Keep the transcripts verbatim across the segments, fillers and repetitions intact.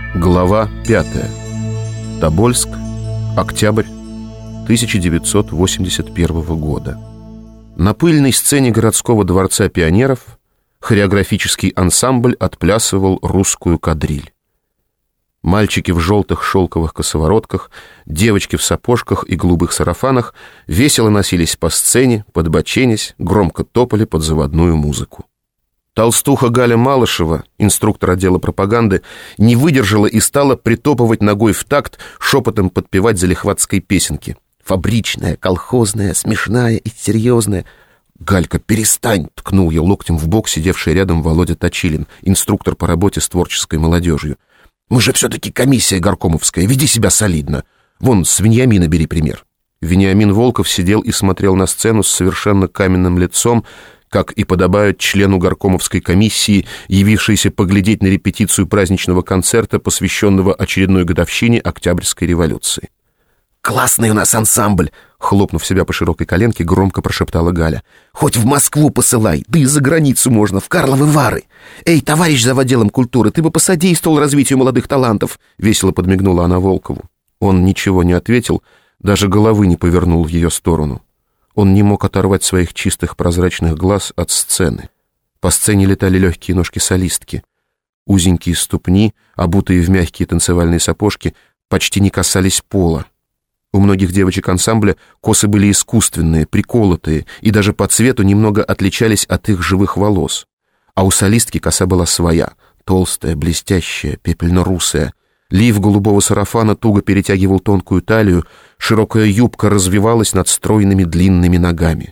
Глава пятая. Тобольск. Октябрь тысяча девятьсот восемьдесят первого года. На пыльной сцене городского дворца пионеров хореографический ансамбль отплясывал русскую кадриль. Мальчики в желтых шелковых косоворотках, девочки в сапожках и голубых сарафанах весело носились по сцене, подбоченясь, громко топали под заводную музыку. Толстуха Галя Малышева, инструктор отдела пропаганды, не выдержала и стала притопывать ногой в такт, шепотом подпевать залихватской песенки. Фабричная, колхозная, смешная и серьезная. «Галька, перестань!» — ткнул я локтем в бок сидевший рядом Володя Точилин, инструктор по работе с творческой молодежью. «Мы же все-таки комиссия горкомовская, веди себя солидно. Вон, с Вениамина бери пример». Вениамин Волков сидел и смотрел на сцену с совершенно каменным лицом, как и подобает члену горкомовской комиссии, явившейся поглядеть на репетицию праздничного концерта, посвященного очередной годовщине Октябрьской революции. «Классный у нас ансамбль!» — хлопнув себя по широкой коленке, громко прошептала Галя. «Хоть в Москву посылай, да и за границу можно, в Карловы Вары! Эй, товарищ зав. Отделом культуры, ты бы посодействовал развитию молодых талантов!» — весело подмигнула она Волкову. Он ничего не ответил, даже головы не повернул в ее сторону. Он не мог оторвать своих чистых прозрачных глаз от сцены. По сцене летали легкие ножки солистки. Узенькие ступни, обутые в мягкие танцевальные сапожки, почти не касались пола. У многих девочек ансамбля косы были искусственные, приколотые, и даже по цвету немного отличались от их живых волос. А у солистки коса была своя, толстая, блестящая, пепельно-русая. Лиф голубого сарафана туго перетягивал тонкую талию, широкая юбка развивалась над стройными длинными ногами.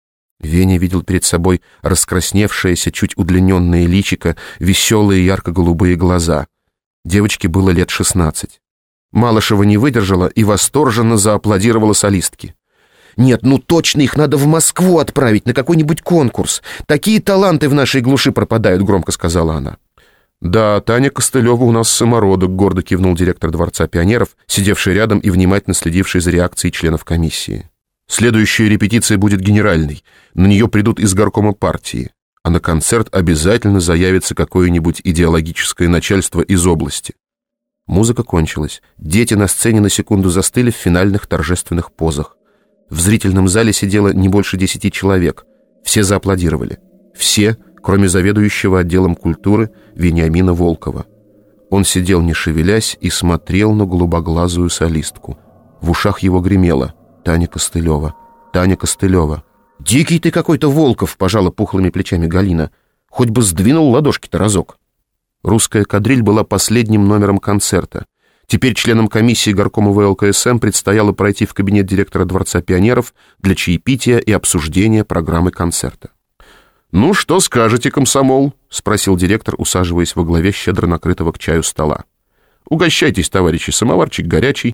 Веня видел перед собой раскрасневшееся, чуть удлиненное личико, веселые ярко-голубые глаза. Девочке было лет шестнадцать. Малышева не выдержала и восторженно зааплодировала солистке. «Нет, ну точно их надо в Москву отправить на какой-нибудь конкурс. Такие таланты в нашей глуши пропадают», — громко сказала она. «Да, Таня Костылева у нас самородок», — гордо кивнул директор Дворца пионеров, сидевший рядом и внимательно следивший за реакцией членов комиссии. «Следующая репетиция будет генеральной. На нее придут из горкома партии. А на концерт обязательно заявится какое-нибудь идеологическое начальство из области». Музыка кончилась. Дети на сцене на секунду застыли в финальных торжественных позах. В зрительном зале сидело не больше десяти человек. Все зааплодировали. Все, кроме заведующего отделом культуры Вениамина Волкова. Он сидел не шевелясь и смотрел на голубоглазую солистку. В ушах его гремело: «Таня Костылева, Таня Костылева». «Дикий ты какой-то, Волков!» — пожала пухлыми плечами Галина. «Хоть бы сдвинул ладошки-то разок». Русская кадриль была последним номером концерта. Теперь членам комиссии горкома вэ эл ка эс эм предстояло пройти в кабинет директора Дворца пионеров для чаепития и обсуждения программы концерта. «Ну, что скажете, комсомол?» — спросил директор, усаживаясь во главе щедро накрытого к чаю стола. «Угощайтесь, товарищи, самоварчик горячий.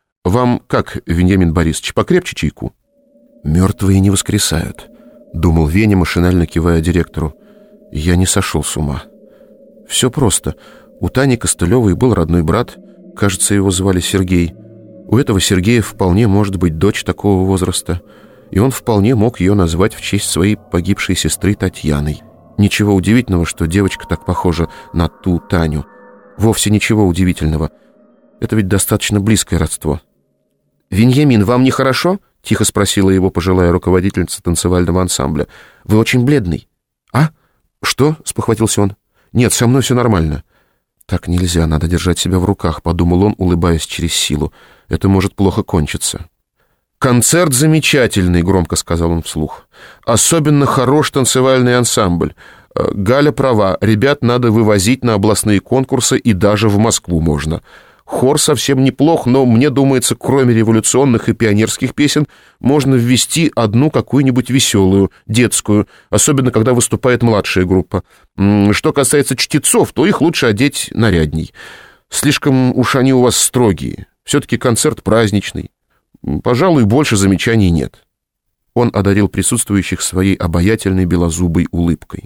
Вам как, Вениамин Борисович, покрепче чайку?» «Мертвые не воскресают», — думал Веня, машинально кивая директору. «Я не сошел с ума. Все просто. У Тани Костылевой был родной брат, кажется, его звали Сергей. У этого Сергея вполне может быть дочь такого возраста, и он вполне мог ее назвать в честь своей погибшей сестры Татьяной. Ничего удивительного, что девочка так похожа на ту Таню. Вовсе ничего удивительного. Это ведь достаточно близкое родство». «Веньямин, вам нехорошо?» — тихо спросила его пожилая руководительница танцевального ансамбля. «Вы очень бледный». «А? Что?» — спохватился он. «Нет, со мной все нормально». «Так нельзя, надо держать себя в руках», — подумал он, улыбаясь через силу. «Это может плохо кончиться». «Концерт замечательный», — громко сказал он вслух. «Особенно хорош танцевальный ансамбль. Галя права, ребят надо вывозить на областные конкурсы и даже в Москву можно. Хор совсем неплох, но, мне думается, кроме революционных и пионерских песен, можно ввести одну какую-нибудь веселую, детскую, особенно когда выступает младшая группа. Что касается чтецов, то их лучше одеть нарядней. Слишком уж они у вас строгие. Все-таки концерт праздничный. Пожалуй, больше замечаний нет». Он одарил присутствующих своей обаятельной белозубой улыбкой.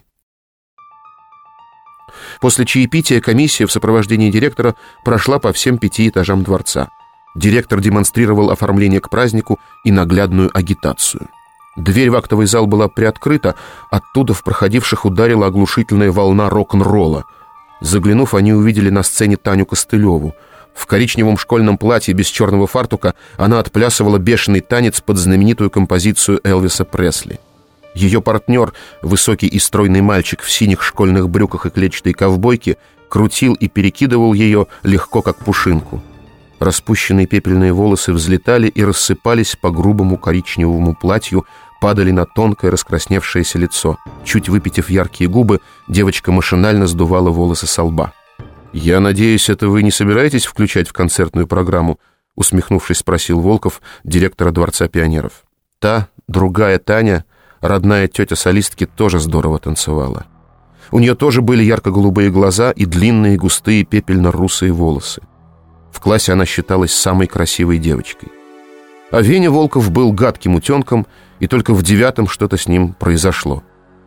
После чаепития комиссия в сопровождении директора прошла по всем пяти этажам дворца. Директор демонстрировал оформление к празднику и наглядную агитацию. Дверь в актовый зал была приоткрыта, оттуда в проходивших ударила оглушительная волна рок-н-ролла. Заглянув, они увидели на сцене Таню Костылеву. В коричневом школьном платье без черного фартука она отплясывала бешеный танец под знаменитую композицию Элвиса Пресли. Ее партнер, высокий и стройный мальчик в синих школьных брюках и клетчатой ковбойке, крутил и перекидывал ее легко, как пушинку. Распущенные пепельные волосы взлетали и рассыпались по грубому коричневому платью, падали на тонкое раскрасневшееся лицо. Чуть выпитив яркие губы, девочка машинально сдувала волосы со лба. «Я надеюсь, это вы не собираетесь включать в концертную программу?» — усмехнувшись, спросил Волков директора Дворца пионеров. Та, другая Таня, родная тетя солистки, тоже здорово танцевала. У нее тоже были ярко-голубые глаза и длинные густые пепельно-русые волосы. В классе она считалась самой красивой девочкой. А Веня Волков был гадким утенком, и только в девятом что-то с ним произошло.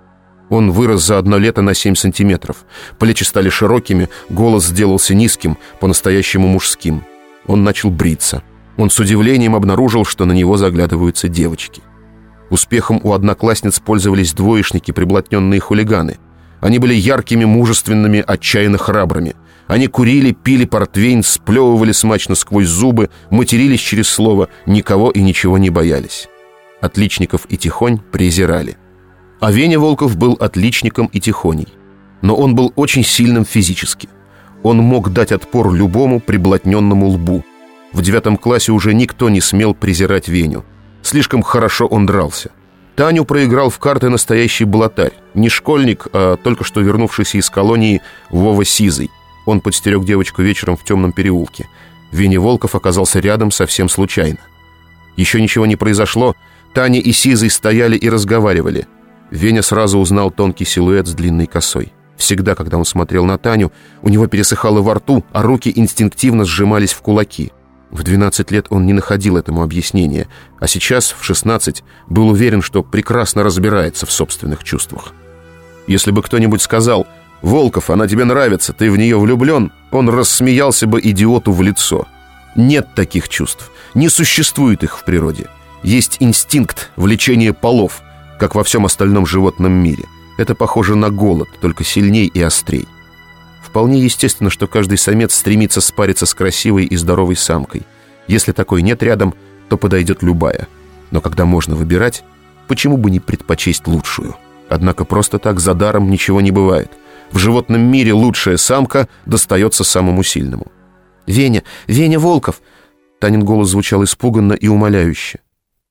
Он вырос за одно лето на семь сантиметров. Плечи стали широкими, голос сделался низким, по-настоящему мужским. Он начал бриться. Он с удивлением обнаружил, что на него заглядываются девочки. Успехом у одноклассниц пользовались двоечники, приблотненные хулиганы. Они были яркими, мужественными, отчаянно храбрыми. Они курили, пили портвейн, сплевывали смачно сквозь зубы, матерились через слово, никого и ничего не боялись. Отличников и тихонь презирали. А Веня Волков был отличником и тихоней. Но он был очень сильным физически. Он мог дать отпор любому приблотненному лбу. В девятом классе уже никто не смел презирать Веню. Слишком хорошо он дрался. Таню проиграл в карты настоящий блатарь. Не школьник, а только что вернувшийся из колонии Вова Сизый. Он подстерег девочку вечером в темном переулке. Веня Волков оказался рядом совсем случайно. Еще ничего не произошло. Таня и Сизый стояли и разговаривали. Веня сразу узнал тонкий силуэт с длинной косой. Всегда, когда он смотрел на Таню, у него пересыхало во рту, а руки инстинктивно сжимались в кулаки. В двенадцать лет он не находил этому объяснения, а сейчас, в шестнадцать, был уверен, что прекрасно разбирается в собственных чувствах. Если бы кто-нибудь сказал: «Волков, она тебе нравится, ты в нее влюблен», он рассмеялся бы идиоту в лицо. Нет таких чувств, не существует их в природе. Есть инстинкт влечения полов, как во всем остальном животном мире. Это похоже на голод, только сильней и острей. Вполне естественно, что каждый самец стремится спариться с красивой и здоровой самкой. Если такой нет рядом, то подойдет любая. Но когда можно выбирать, почему бы не предпочесть лучшую? Однако просто так за даром ничего не бывает. В животном мире лучшая самка достается самому сильному. «Веня, Веня Волков!» Танин голос звучал испуганно и умоляюще.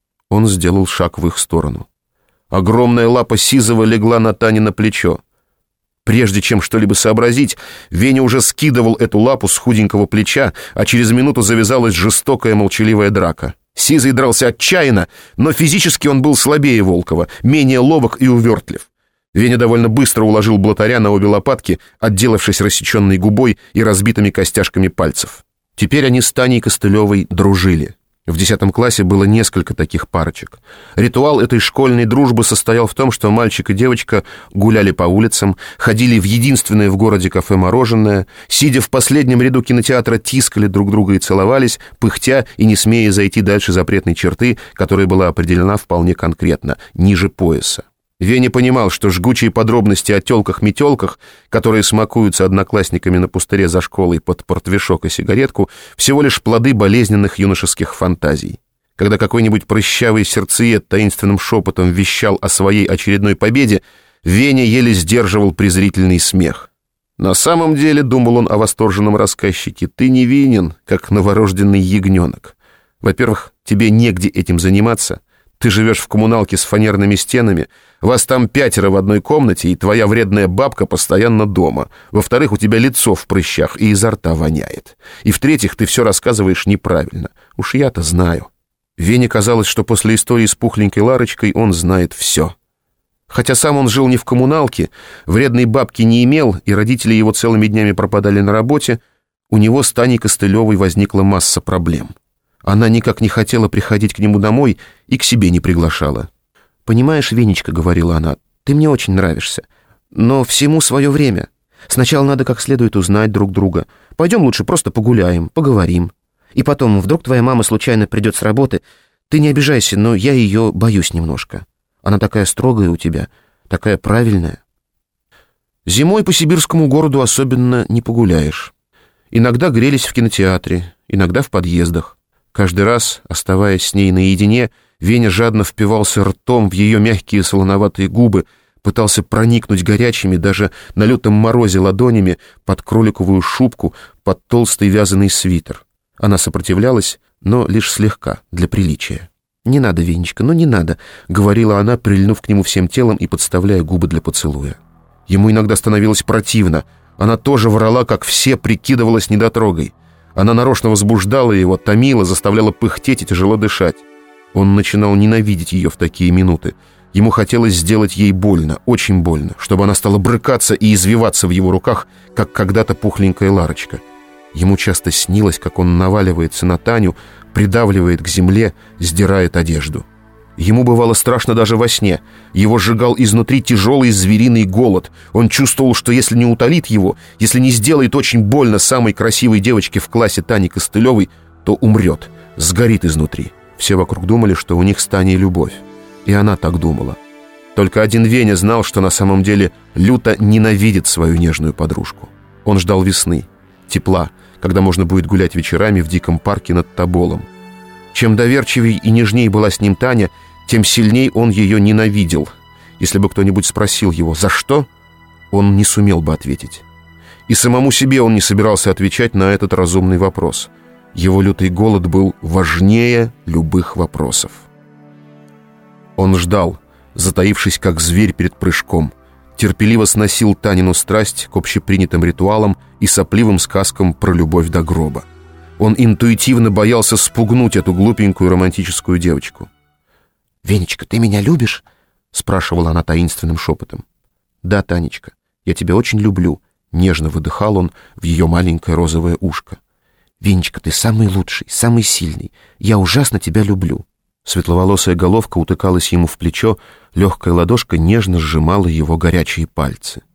Он сделал шаг в их сторону. Огромная лапа Сизова легла на Тане на плечо. Прежде чем что-либо сообразить, Веня уже скидывал эту лапу с худенького плеча, а через минуту завязалась жестокая молчаливая драка. Сизый дрался отчаянно, но физически он был слабее Волкова, менее ловок и увертлив. Веня довольно быстро уложил блатаря на обе лопатки, отделавшись рассеченной губой и разбитыми костяшками пальцев. Теперь они с Таней Костылевой дружили. В десятом классе было несколько таких парочек. Ритуал этой школьной дружбы состоял в том, что мальчик и девочка гуляли по улицам, ходили в единственное в городе кафе «Мороженое», сидя в последнем ряду кинотеатра, тискали друг друга и целовались, пыхтя и не смея зайти дальше запретной черты, которая была определена вполне конкретно, ниже пояса. Веня понимал, что жгучие подробности о тёлках-метёлках, которые смакуются одноклассниками на пустыре за школой под портвишок и сигаретку, всего лишь плоды болезненных юношеских фантазий. Когда какой-нибудь прыщавый сердцеед таинственным шепотом вещал о своей очередной победе, Веня еле сдерживал презрительный смех. На самом деле, думал он о восторженном рассказчике, ты невинен, как новорожденный ягненок. Во-первых, тебе негде этим заниматься. Ты живешь в коммуналке с фанерными стенами, вас там пятеро в одной комнате, и твоя вредная бабка постоянно дома. Во-вторых, у тебя лицо в прыщах и изо рта воняет. И в-третьих, ты все рассказываешь неправильно. Уж я-то знаю. Вене казалось, что после истории с пухленькой Ларочкой он знает все. Хотя сам он жил не в коммуналке, вредной бабки не имел, и родители его целыми днями пропадали на работе, у него с Таней Костылевой возникла масса проблем. Она никак не хотела приходить к нему домой и к себе не приглашала. «Понимаешь, Венечка, — говорила она, — ты мне очень нравишься, но всему свое время. Сначала надо как следует узнать друг друга. Пойдем лучше просто погуляем, поговорим. И потом, вдруг твоя мама случайно придет с работы. Ты не обижайся, но я ее боюсь немножко. Она такая строгая у тебя, такая правильная». Зимой по сибирскому городу особенно не погуляешь. Иногда грелись в кинотеатре, иногда в подъездах. Каждый раз, оставаясь с ней наедине, Веня жадно впивался ртом в ее мягкие солоноватые губы, пытался проникнуть горячими даже на лютом морозе ладонями под кроликовую шубку, под толстый вязаный свитер. Она сопротивлялась, но лишь слегка, для приличия. «Не надо, Венечка, ну не надо», — говорила она, прильнув к нему всем телом и подставляя губы для поцелуя. Ему иногда становилось противно. Она тоже врала, как все, прикидывалась недотрогой. Она нарочно возбуждала его, томила, заставляла пыхтеть и тяжело дышать. Он начинал ненавидеть ее в такие минуты. Ему хотелось сделать ей больно, очень больно, чтобы она стала брыкаться и извиваться в его руках, как когда-то пухленькая Ларочка. Ему часто снилось, как он наваливается на Таню, придавливает к земле, сдирает одежду. Ему бывало страшно даже во сне. Его сжигал изнутри тяжелый звериный голод. Он чувствовал, что если не утолит его, если не сделает очень больно самой красивой девочке в классе Тане Костылевой, то умрет, сгорит изнутри. Все вокруг думали, что у них с Таней любовь. И она так думала. Только один Веня знал, что на самом деле люто ненавидит свою нежную подружку. Он ждал весны, тепла, когда можно будет гулять вечерами в диком парке над Тоболом. Чем доверчивей и нежней была с ним Таня, тем сильней он ее ненавидел. Если бы кто-нибудь спросил его «за что?», он не сумел бы ответить. И самому себе он не собирался отвечать на этот разумный вопрос. Его лютый голод был важнее любых вопросов. Он ждал, затаившись как зверь перед прыжком, терпеливо сносил Танину страсть к общепринятым ритуалам и сопливым сказкам про любовь до гроба. Он интуитивно боялся спугнуть эту глупенькую романтическую девочку. «Венечка, ты меня любишь?» — спрашивала она таинственным шепотом. «Да, Танечка, я тебя очень люблю», — нежно выдыхал он в ее маленькое розовое ушко. «Венечка, ты самый лучший, самый сильный. Я ужасно тебя люблю». Светловолосая головка утыкалась ему в плечо, легкая ладошка нежно сжимала его горячие пальцы.